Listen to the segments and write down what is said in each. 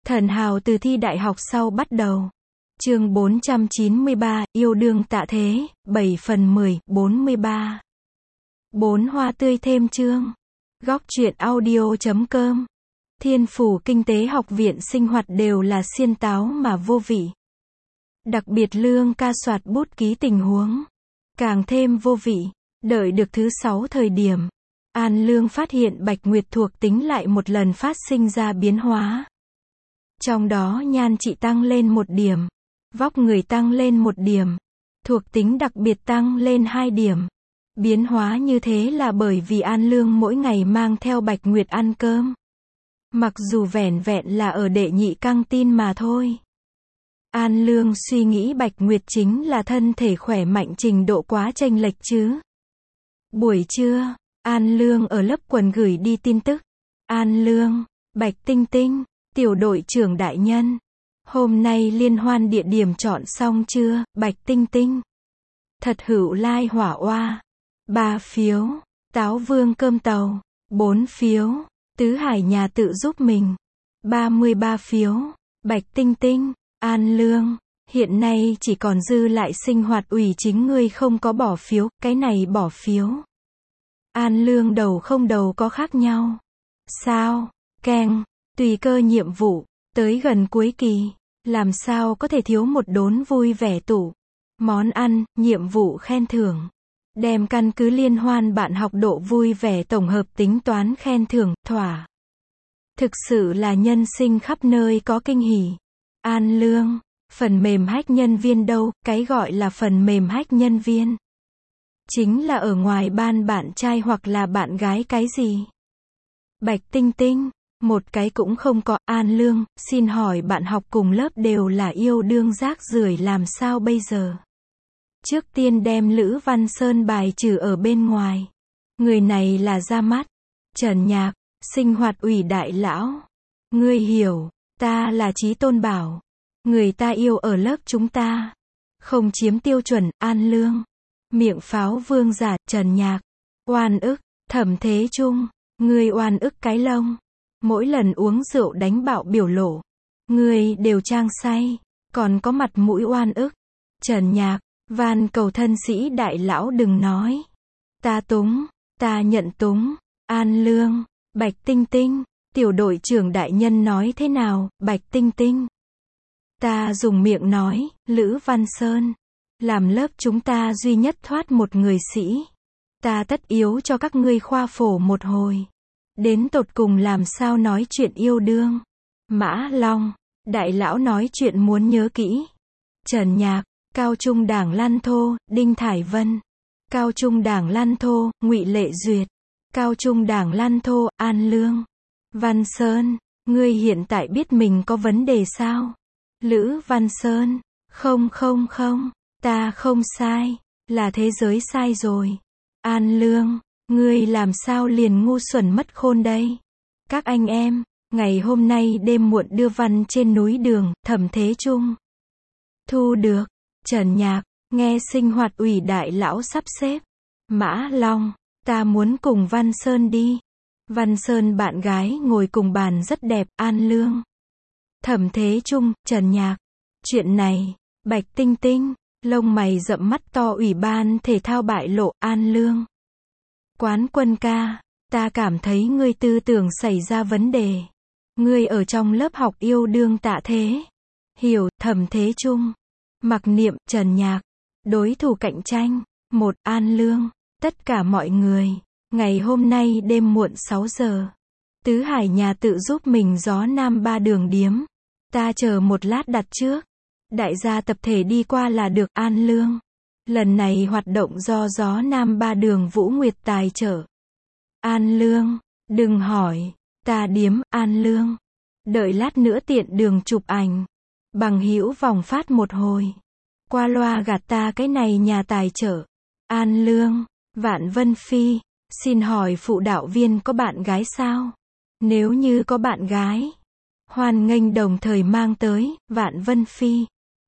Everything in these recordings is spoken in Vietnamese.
Thần hào từ thi đại học sau bắt đầu. Chương 493, yêu đương tạ thế, 7 phần 10, 43. 4 hoa tươi thêm chương. Góc truyện audio.com. Thiên Phủ Kinh tế học viện sinh hoạt đều là xiên táo mà vô vị. Đặc biệt Lương ca soạt bút ký tình huống. Càng thêm vô vị. Đợi được thứ 6 thời điểm. An Lương phát hiện Bạch Nguyệt thuộc tính lại một lần phát sinh ra biến hóa. Trong đó nhan trị tăng lên 1 điểm. Vóc người tăng lên 1 điểm. Thuộc tính đặc biệt tăng lên 2 điểm. Biến hóa như thế là bởi vì An Lương mỗi ngày mang theo Bạch Nguyệt ăn cơm. Mặc dù vẻn vẹn là ở đệ nhị căng tin mà thôi. An Lương suy nghĩ Bạch Nguyệt chính là thân thể khỏe mạnh trình độ quá chênh lệch chứ. Buổi trưa, An Lương ở lớp quần gửi đi tin tức. An Lương, Bạch Tinh Tinh, tiểu đội trưởng đại nhân. Hôm nay liên hoan địa điểm chọn xong chưa, Bạch Tinh Tinh? Thật hữu lai hỏa oa. 3 phiếu. Táo vương cơm tàu. 4 phiếu. Tứ Hải nhà tự giúp mình. 33 phiếu. Bạch Tinh Tinh, An Lương, hiện nay chỉ còn dư lại sinh hoạt ủy chính ngươi không có bỏ phiếu, cái này bỏ phiếu. An Lương đầu không đầu có khác nhau. Sao? Keng, tùy cơ nhiệm vụ, tới gần cuối kỳ, làm sao có thể thiếu một đốn vui vẻ tủ. Món ăn, nhiệm vụ khen thưởng. Đem căn cứ liên hoan bạn học độ vui vẻ tổng hợp tính toán khen thưởng, thỏa. Thực sự là nhân sinh khắp nơi có kinh hỉ. An Lương, phần mềm hack nhân viên đâu, cái gọi là phần mềm hack nhân viên. Chính là ở ngoài ban bạn trai hoặc là bạn gái cái gì. Bạch Tinh Tinh, một cái cũng không có. An Lương, xin hỏi bạn học cùng lớp đều là yêu đương rác rưởi làm sao bây giờ? Trước tiên đem Lữ Văn Sơn bài trừ ở bên ngoài. Người này là ra mắt. Trần Nhạc, sinh hoạt ủy đại lão. Ngươi hiểu, ta là Chí Tôn Bảo. Người ta yêu ở lớp chúng ta. Không chiếm tiêu chuẩn, An Lương. Miệng pháo vương giả, Trần Nhạc. Oan ức, Thẩm Thế Trung. Ngươi oan ức cái lông. Mỗi lần uống rượu đánh bạo biểu lộ. Ngươi đều trang say. Còn có mặt mũi oan ức. Trần Nhạc, van cầu thân sĩ đại lão đừng nói. Ta túng, ta nhận túng. An Lương, Bạch Tinh Tinh, tiểu đội trưởng đại nhân nói thế nào, Bạch Tinh Tinh? Ta dùng miệng nói, Lữ Văn Sơn. Làm lớp chúng ta duy nhất thoát một người sĩ. Ta tất yếu cho các ngươi khoa phổ một hồi. Đến tột cùng làm sao nói chuyện yêu đương. Mã Long, đại lão nói chuyện muốn nhớ kỹ. Trần Nhạc, Cao Trung Đảng Lan Thô, Đinh Thải Vân. Cao Trung Đảng Lan Thô, Ngụy Lệ Duyệt. Cao Trung Đảng Lan Thô, An Lương. Văn Sơn, ngươi hiện tại biết mình có vấn đề sao? Lữ Văn Sơn, không, ta không sai, là thế giới sai rồi. An Lương, ngươi làm sao liền ngu xuẩn mất khôn đây? Các anh em, ngày hôm nay đêm muộn đưa văn trên núi đường, Thẩm Thế Trung. Thu được. Trần Nhạc, nghe sinh hoạt ủy đại lão sắp xếp. Mã Long, ta muốn cùng Văn Sơn đi. Văn Sơn bạn gái ngồi cùng bàn rất đẹp, An Lương. Thẩm Thế Trung, Trần Nhạc. Chuyện này, Bạch Tinh Tinh, lông mày rậm mắt to ủy ban thể thao bại lộ, An Lương. Quán Quân ca, ta cảm thấy ngươi tư tưởng xảy ra vấn đề. Ngươi ở trong lớp học yêu đương tạ thế. Hiểu, Thẩm Thế Trung. Mặc Niệm, Trần Nhạc. Đối thủ cạnh tranh. 1. An Lương. Tất cả mọi người. Ngày hôm nay đêm muộn 6 giờ. Tứ Hải nhà tự giúp mình gió Nam 3 đường điếm. Ta chờ một lát đặt trước. Đại gia tập thể đi qua là được, An Lương. Lần này hoạt động do gió Nam 3 đường Vũ Nguyệt tài trợ. An Lương, đừng hỏi. Ta điếm, An Lương. Đợi lát nữa tiện đường chụp ảnh. Bằng hữu vòng phát một hồi. Qua loa gạt ta cái này nhà tài trợ. An Lương, Vạn Vân Phi, xin hỏi phụ đạo viên có bạn gái sao? Nếu như có bạn gái, hoan nghênh đồng thời mang tới, Vạn Vân Phi.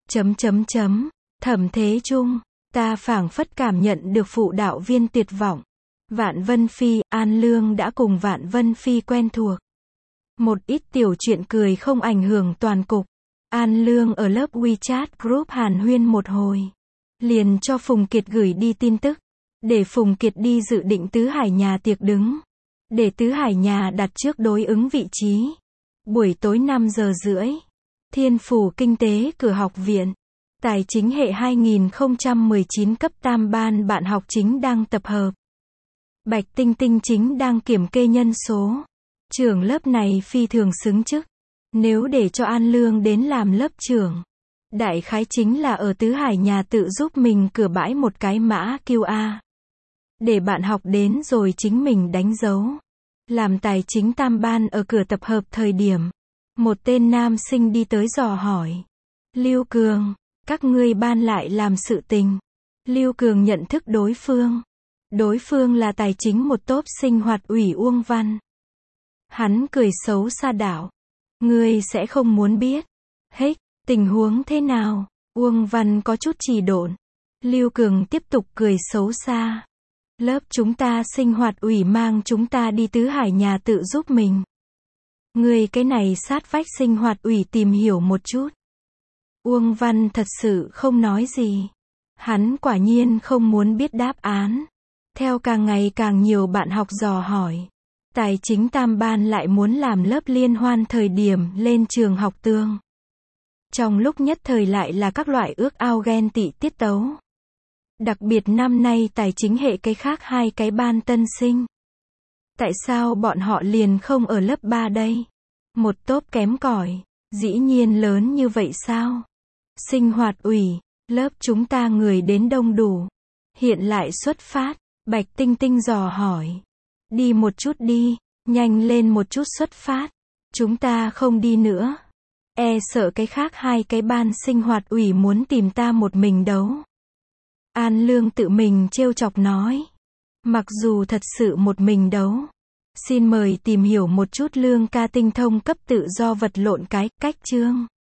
Thẩm Thế Trung, ta phảng phất cảm nhận được phụ đạo viên tuyệt vọng. Vạn Vân Phi, An Lương đã cùng Vạn Vân Phi quen thuộc. Một ít tiểu chuyện cười không ảnh hưởng toàn cục. An Lương ở lớp WeChat group hàn huyên một hồi. Liền cho Phùng Kiệt gửi đi tin tức. Để Phùng Kiệt đi dự định Tứ Hải Nhà tiệc đứng. Để Tứ Hải Nhà đặt trước đối ứng vị trí. Buổi tối 5:30. Thiên Phủ Kinh tế cửa học viện. Tài chính hệ 2019 cấp tam ban bạn học chính đang tập hợp. Bạch Tinh Tinh chính đang kiểm kê nhân số. Trưởng lớp này phi thường xứng chức. Nếu để cho An Lương đến làm lớp trưởng, đại khái chính là ở Tứ Hải Nhà tự giúp mình cửa bãi một cái mã QR. Để bạn học đến rồi chính mình đánh dấu. Làm tài chính tam ban ở cửa tập hợp thời điểm. Một tên nam sinh đi tới dò hỏi. Lưu Cường, các ngươi ban lại làm sự tình. Lưu Cường nhận thức đối phương. Đối phương là tài chính một tốp sinh hoạt ủy Uông Văn. Hắn cười xấu xa đảo. Ngươi sẽ không muốn biết. Hếch, tình huống thế nào? Uông Văn có chút trì độn. Lưu Cường tiếp tục cười xấu xa. Lớp chúng ta sinh hoạt ủy mang chúng ta đi Tứ Hải Nhà tự giúp mình. Ngươi cái này sát vách sinh hoạt ủy tìm hiểu một chút. Uông Văn thật sự không nói gì. Hắn quả nhiên không muốn biết đáp án. Theo càng ngày càng nhiều bạn học dò hỏi. Tài chính tam ban lại muốn làm lớp liên hoan thời điểm lên trường học tương. Trong lúc nhất thời lại là các loại ước ao ghen tị tiết tấu. Đặc biệt năm nay tài chính hệ cái khác hai cái ban tân sinh. Tại sao bọn họ liền không ở lớp 3 đây? Một tốp kém cỏi, dĩ nhiên lớn như vậy sao? Sinh hoạt ủy, lớp chúng ta người đến đông đủ. Hiện lại xuất phát, Bạch Tinh Tinh dò hỏi. Đi một chút đi, nhanh lên một chút xuất phát. Chúng ta không đi nữa. E sợ cái khác hai cái ban sinh hoạt ủy muốn tìm ta một mình đấu. An Lương tự mình trêu chọc nói. Mặc dù thật sự một mình đấu. Xin mời tìm hiểu một chút Lương ca tinh thông cấp tự do vật lộn cái cách chương.